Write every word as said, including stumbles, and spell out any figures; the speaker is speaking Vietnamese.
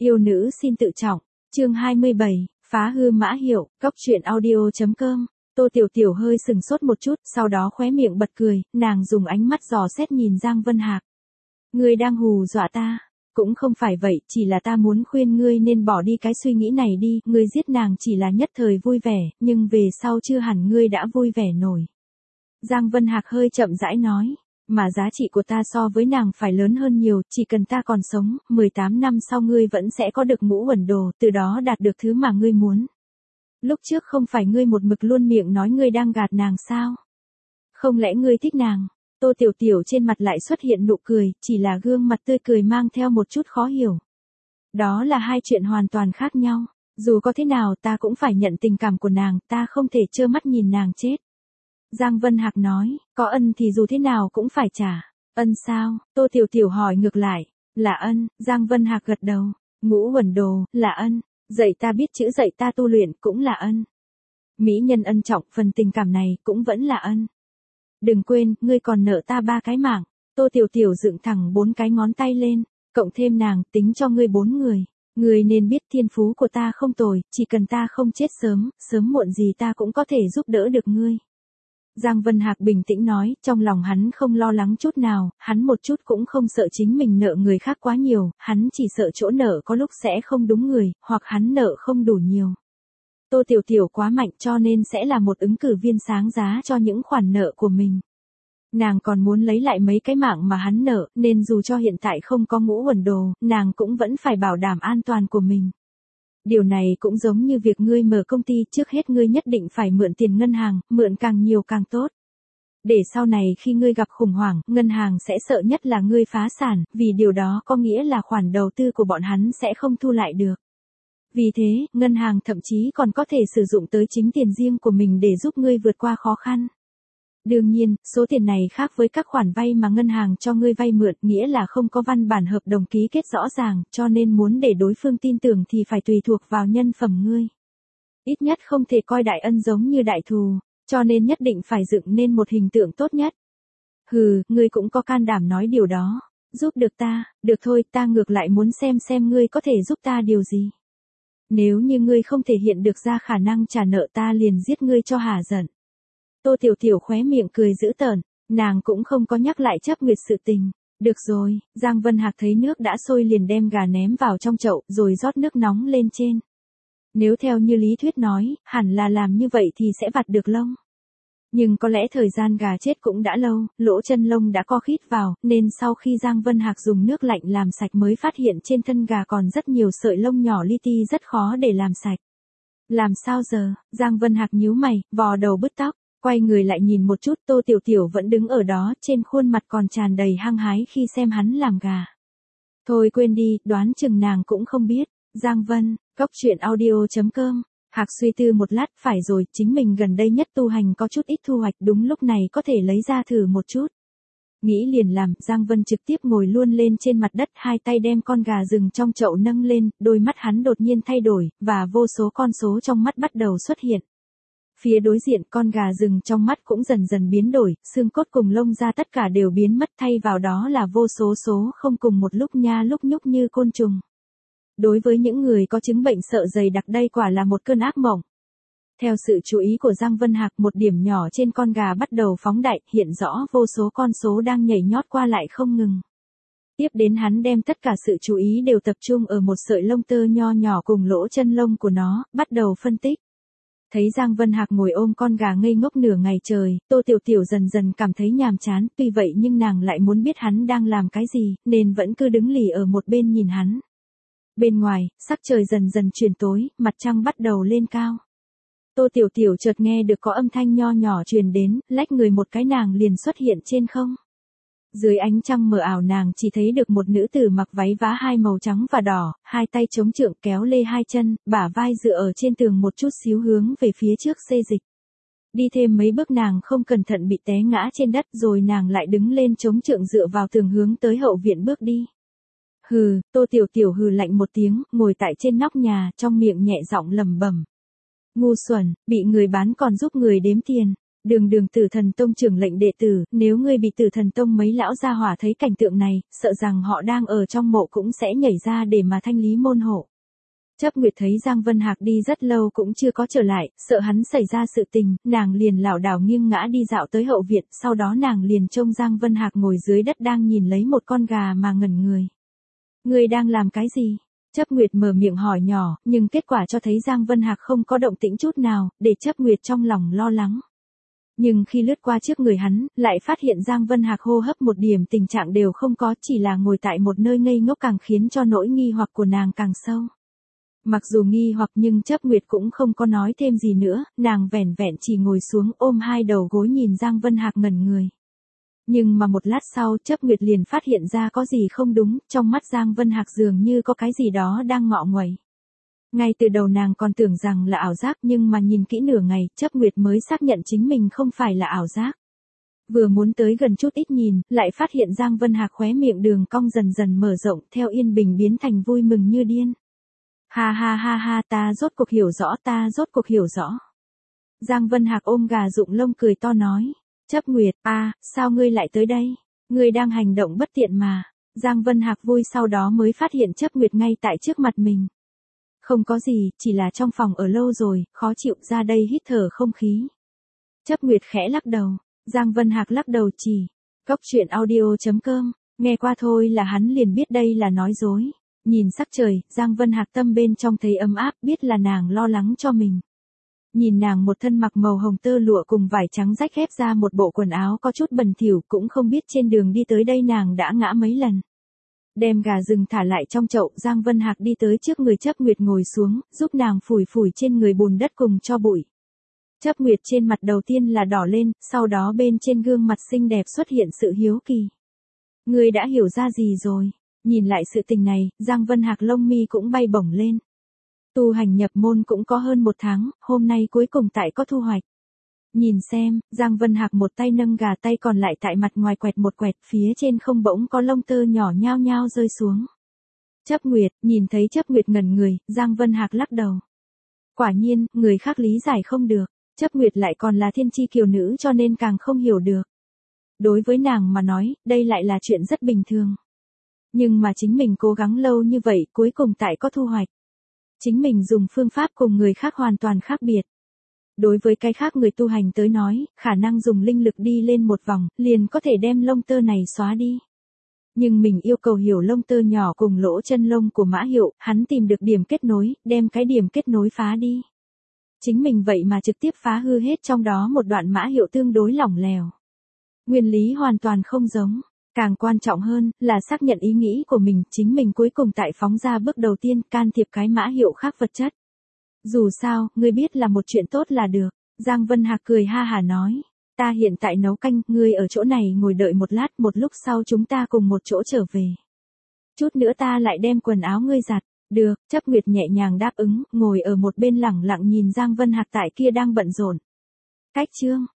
Yêu nữ xin tự trọng, chương hai mươi bảy, phá hư mã hiệu, cóc truyện audio.com. Tô Tiểu Tiểu hơi sừng sốt một chút, sau đó khóe miệng bật cười, nàng dùng ánh mắt dò xét nhìn Giang Vân Hạc. Ngươi đang hù dọa ta, cũng không phải vậy, chỉ là ta muốn khuyên ngươi nên bỏ đi cái suy nghĩ này đi, ngươi giết nàng chỉ là nhất thời vui vẻ, nhưng về sau chưa hẳn ngươi đã vui vẻ nổi. Giang Vân Hạc hơi chậm rãi nói. Mà giá trị của ta so với nàng phải lớn hơn nhiều, chỉ cần ta còn sống, mười tám năm sau ngươi vẫn sẽ có được ngũ uẩn đồ, từ đó đạt được thứ mà ngươi muốn. Lúc trước không phải ngươi một mực luôn miệng nói ngươi đang gạt nàng sao? Không lẽ ngươi thích nàng? Tô Tiểu Tiểu trên mặt lại xuất hiện nụ cười, chỉ là gương mặt tươi cười mang theo một chút khó hiểu. Đó là hai chuyện hoàn toàn khác nhau, dù có thế nào ta cũng phải nhận tình cảm của nàng, ta không thể trơ mắt nhìn nàng chết. Giang Vân Hạc nói, có ân thì dù thế nào cũng phải trả. Ân sao? Tô Tiểu Tiểu hỏi ngược lại. Là ân, Giang Vân Hạc gật đầu. Ngũ uẩn đồ, là ân. Dạy ta biết chữ, dạy ta tu luyện, cũng là ân. Mỹ nhân ân trọng, phần tình cảm này cũng vẫn là ân. Đừng quên, ngươi còn nợ ta ba cái mạng. Tô Tiểu Tiểu dựng thẳng bốn cái ngón tay lên, cộng thêm nàng, tính cho ngươi bốn người. Ngươi nên biết thiên phú của ta không tồi, chỉ cần ta không chết sớm, sớm muộn gì ta cũng có thể giúp đỡ được ngươi. Giang Vân Hạc bình tĩnh nói, trong lòng hắn không lo lắng chút nào, hắn một chút cũng không sợ chính mình nợ người khác quá nhiều, hắn chỉ sợ chỗ nợ có lúc sẽ không đúng người, hoặc hắn nợ không đủ nhiều. Tô Tiểu Tiểu quá mạnh cho nên sẽ là một ứng cử viên sáng giá cho những khoản nợ của mình. Nàng còn muốn lấy lại mấy cái mạng mà hắn nợ, nên dù cho hiện tại không có ngũ uẩn đồ, nàng cũng vẫn phải bảo đảm an toàn của mình. Điều này cũng giống như việc ngươi mở công ty, trước hết ngươi nhất định phải mượn tiền ngân hàng, mượn càng nhiều càng tốt. Để sau này khi ngươi gặp khủng hoảng, ngân hàng sẽ sợ nhất là ngươi phá sản, vì điều đó có nghĩa là khoản đầu tư của bọn hắn sẽ không thu lại được. Vì thế, ngân hàng thậm chí còn có thể sử dụng tới chính tiền riêng của mình để giúp ngươi vượt qua khó khăn. Đương nhiên, số tiền này khác với các khoản vay mà ngân hàng cho ngươi vay mượn, nghĩa là không có văn bản hợp đồng ký kết rõ ràng, cho nên muốn để đối phương tin tưởng thì phải tùy thuộc vào nhân phẩm ngươi. Ít nhất không thể coi đại ân giống như đại thù, cho nên nhất định phải dựng nên một hình tượng tốt nhất. Hừ, ngươi cũng có can đảm nói điều đó. Giúp được ta, được thôi, ta ngược lại muốn xem xem ngươi có thể giúp ta điều gì. Nếu như ngươi không thể hiện được ra khả năng trả nợ ta liền giết ngươi cho hả giận. Tô Tiểu Tiểu khóe miệng cười dữ tợn, nàng cũng không có nhắc lại chấp nguyệt sự tình. Được rồi, Giang Vân Hạc thấy nước đã sôi liền đem gà ném vào trong chậu, rồi rót nước nóng lên trên. Nếu theo như lý thuyết nói, hẳn là làm như vậy thì sẽ vặt được lông. Nhưng có lẽ thời gian gà chết cũng đã lâu, lỗ chân lông đã co khít vào, nên sau khi Giang Vân Hạc dùng nước lạnh làm sạch mới phát hiện trên thân gà còn rất nhiều sợi lông nhỏ li ti rất khó để làm sạch. Làm sao giờ? Giang Vân Hạc nhíu mày, vò đầu bứt tóc. Quay người lại nhìn một chút, Tô Tiểu Tiểu vẫn đứng ở đó, trên khuôn mặt còn tràn đầy hăng hái khi xem hắn làm gà. Thôi quên đi, đoán chừng nàng cũng không biết. Giang Vân, cóc truyện audio.com. Hạc suy tư một lát, phải rồi, chính mình gần đây nhất tu hành có chút ít thu hoạch, đúng lúc này có thể lấy ra thử một chút. Nghĩ liền làm, Giang Vân trực tiếp ngồi luôn lên trên mặt đất, hai tay đem con gà rừng trong chậu nâng lên, đôi mắt hắn đột nhiên thay đổi, và vô số con số trong mắt bắt đầu xuất hiện. Phía đối diện con gà rừng trong mắt cũng dần dần biến đổi, xương cốt cùng lông da tất cả đều biến mất, thay vào đó là vô số số không cùng một lúc nha lúc nhúc như côn trùng. Đối với những người có chứng bệnh sợ dày đặc đây quả là một cơn ác mộng. Theo sự chú ý của Giang Vân Hạc, một điểm nhỏ trên con gà bắt đầu phóng đại, hiện rõ vô số con số đang nhảy nhót qua lại không ngừng. Tiếp đến hắn đem tất cả sự chú ý đều tập trung ở một sợi lông tơ nho nhỏ cùng lỗ chân lông của nó, bắt đầu phân tích. Thấy Giang Vân Hạc ngồi ôm con gà ngây ngốc nửa ngày trời, Tô Tiểu Tiểu dần dần cảm thấy nhàm chán, tuy vậy nhưng nàng lại muốn biết hắn đang làm cái gì, nên vẫn cứ đứng lì ở một bên nhìn hắn. Bên ngoài, sắc trời dần dần chuyển tối, mặt trăng bắt đầu lên cao. Tô Tiểu Tiểu chợt nghe được có âm thanh nho nhỏ truyền đến, lách người một cái nàng liền xuất hiện trên không. Dưới ánh trăng mờ ảo nàng chỉ thấy được một nữ tử mặc váy vá hai màu trắng và đỏ, hai tay chống trượng kéo lê hai chân, bả vai dựa ở trên tường một chút xíu hướng về phía trước xê dịch. Đi thêm mấy bước nàng không cẩn thận bị té ngã trên đất rồi nàng lại đứng lên chống trượng dựa vào tường hướng tới hậu viện bước đi. Hừ, Tô Tiểu Tiểu hừ lạnh một tiếng, ngồi tại trên nóc nhà, trong miệng nhẹ giọng lẩm bẩm. Ngu xuẩn, bị người bán còn giúp người đếm tiền. Đường đường Tử Thần Tông trưởng lệnh đệ tử, nếu ngươi bị Tử Thần Tông mấy lão gia hỏa thấy cảnh tượng này, sợ rằng họ đang ở trong mộ cũng sẽ nhảy ra để mà thanh lý môn hộ. Chấp Nguyệt thấy Giang Vân Hạc đi rất lâu cũng chưa có trở lại, sợ hắn xảy ra sự tình, nàng liền lảo đảo nghiêng ngã đi dạo tới hậu viện, sau đó nàng liền trông Giang Vân Hạc ngồi dưới đất đang nhìn lấy một con gà mà ngẩn người. Ngươi đang làm cái gì? Chấp Nguyệt mở miệng hỏi nhỏ, nhưng kết quả cho thấy Giang Vân Hạc không có động tĩnh chút nào, để Chấp Nguyệt trong lòng lo lắng. Nhưng khi lướt qua trước người hắn, lại phát hiện Giang Vân Hạc hô hấp một điểm tình trạng đều không có, chỉ là ngồi tại một nơi ngây ngốc càng khiến cho nỗi nghi hoặc của nàng càng sâu. Mặc dù nghi hoặc nhưng Chấp Nguyệt cũng không có nói thêm gì nữa, nàng vẻn vẹn chỉ ngồi xuống ôm hai đầu gối nhìn Giang Vân Hạc ngẩn người. Nhưng mà một lát sau Chấp Nguyệt liền phát hiện ra có gì không đúng, trong mắt Giang Vân Hạc dường như có cái gì đó đang ngọ nguậy. Ngay từ đầu nàng còn tưởng rằng là ảo giác nhưng mà nhìn kỹ nửa ngày Chấp Nguyệt mới xác nhận chính mình không phải là ảo giác. Vừa muốn tới gần chút ít nhìn, lại phát hiện Giang Vân Hạc khóe miệng đường cong dần dần mở rộng theo yên bình biến thành vui mừng như điên. Ha ha ha ha ta rốt cuộc hiểu rõ ta rốt cuộc hiểu rõ. Giang Vân Hạc ôm gà rụng lông cười to nói. Chấp Nguyệt, à, sao ngươi lại tới đây? Ngươi đang hành động bất tiện mà. Giang Vân Hạc vui sau đó mới phát hiện Chấp Nguyệt ngay tại trước mặt mình. Không có gì, chỉ là trong phòng ở lâu rồi, khó chịu ra đây hít thở không khí. Chấp Nguyệt khẽ lắc đầu. Giang Vân Hạc lắc đầu chỉ. Cốc truyện audio chấm com, nghe qua thôi là hắn liền biết đây là nói dối. Nhìn sắc trời, Giang Vân Hạc tâm bên trong thấy ấm áp, biết là nàng lo lắng cho mình. Nhìn nàng một thân mặc màu hồng tơ lụa cùng vải trắng rách ghép ra một bộ quần áo có chút bẩn thỉu, cũng không biết trên đường đi tới đây nàng đã ngã mấy lần. Đem gà rừng thả lại trong chậu, Giang Vân Hạc đi tới trước người Chấp Nguyệt ngồi xuống, giúp nàng phủi phủi trên người bùn đất cùng cho bụi. Chấp Nguyệt trên mặt đầu tiên là đỏ lên, sau đó bên trên gương mặt xinh đẹp xuất hiện sự hiếu kỳ. Ngươi đã hiểu ra gì rồi? Nhìn lại sự tình này, Giang Vân Hạc lông mi cũng bay bổng lên. Tu hành nhập môn cũng có hơn một tháng, hôm nay cuối cùng tại có thu hoạch. Nhìn xem, Giang Vân Hạc một tay nâng gà tay còn lại tại mặt ngoài quẹt một quẹt, phía trên không bỗng có lông tơ nhỏ nhao nhao rơi xuống. Chấp Nguyệt, nhìn thấy Chấp Nguyệt ngẩn người, Giang Vân Hạc lắc đầu. Quả nhiên, người khác lý giải không được, Chấp Nguyệt lại còn là thiên chi kiều nữ cho nên càng không hiểu được. Đối với nàng mà nói, đây lại là chuyện rất bình thường. Nhưng mà chính mình cố gắng lâu như vậy, cuối cùng tại có thu hoạch. Chính mình dùng phương pháp cùng người khác hoàn toàn khác biệt. Đối với cái khác người tu hành tới nói, khả năng dùng linh lực đi lên một vòng, liền có thể đem lông tơ này xóa đi. Nhưng mình yêu cầu hiểu lông tơ nhỏ cùng lỗ chân lông của Mã Hiệu, hắn tìm được điểm kết nối, đem cái điểm kết nối phá đi. Chính mình vậy mà trực tiếp phá hư hết trong đó một đoạn Mã Hiệu tương đối lỏng lẻo. Nguyên lý hoàn toàn không giống. Càng quan trọng hơn, là xác nhận ý nghĩ của mình, chính mình cuối cùng tại phóng ra bước đầu tiên, can thiệp cái Mã Hiệu khác vật chất. Dù sao, ngươi biết là một chuyện tốt là được. Giang Vân Hạc cười ha hả nói. Ta hiện tại nấu canh, ngươi ở chỗ này ngồi đợi một lát, một lúc sau chúng ta cùng một chỗ trở về. Chút nữa ta lại đem quần áo ngươi giặt. Được, Chấp Nguyệt nhẹ nhàng đáp ứng, ngồi ở một bên lẳng lặng nhìn Giang Vân Hạc tại kia đang bận rộn. Cách chương.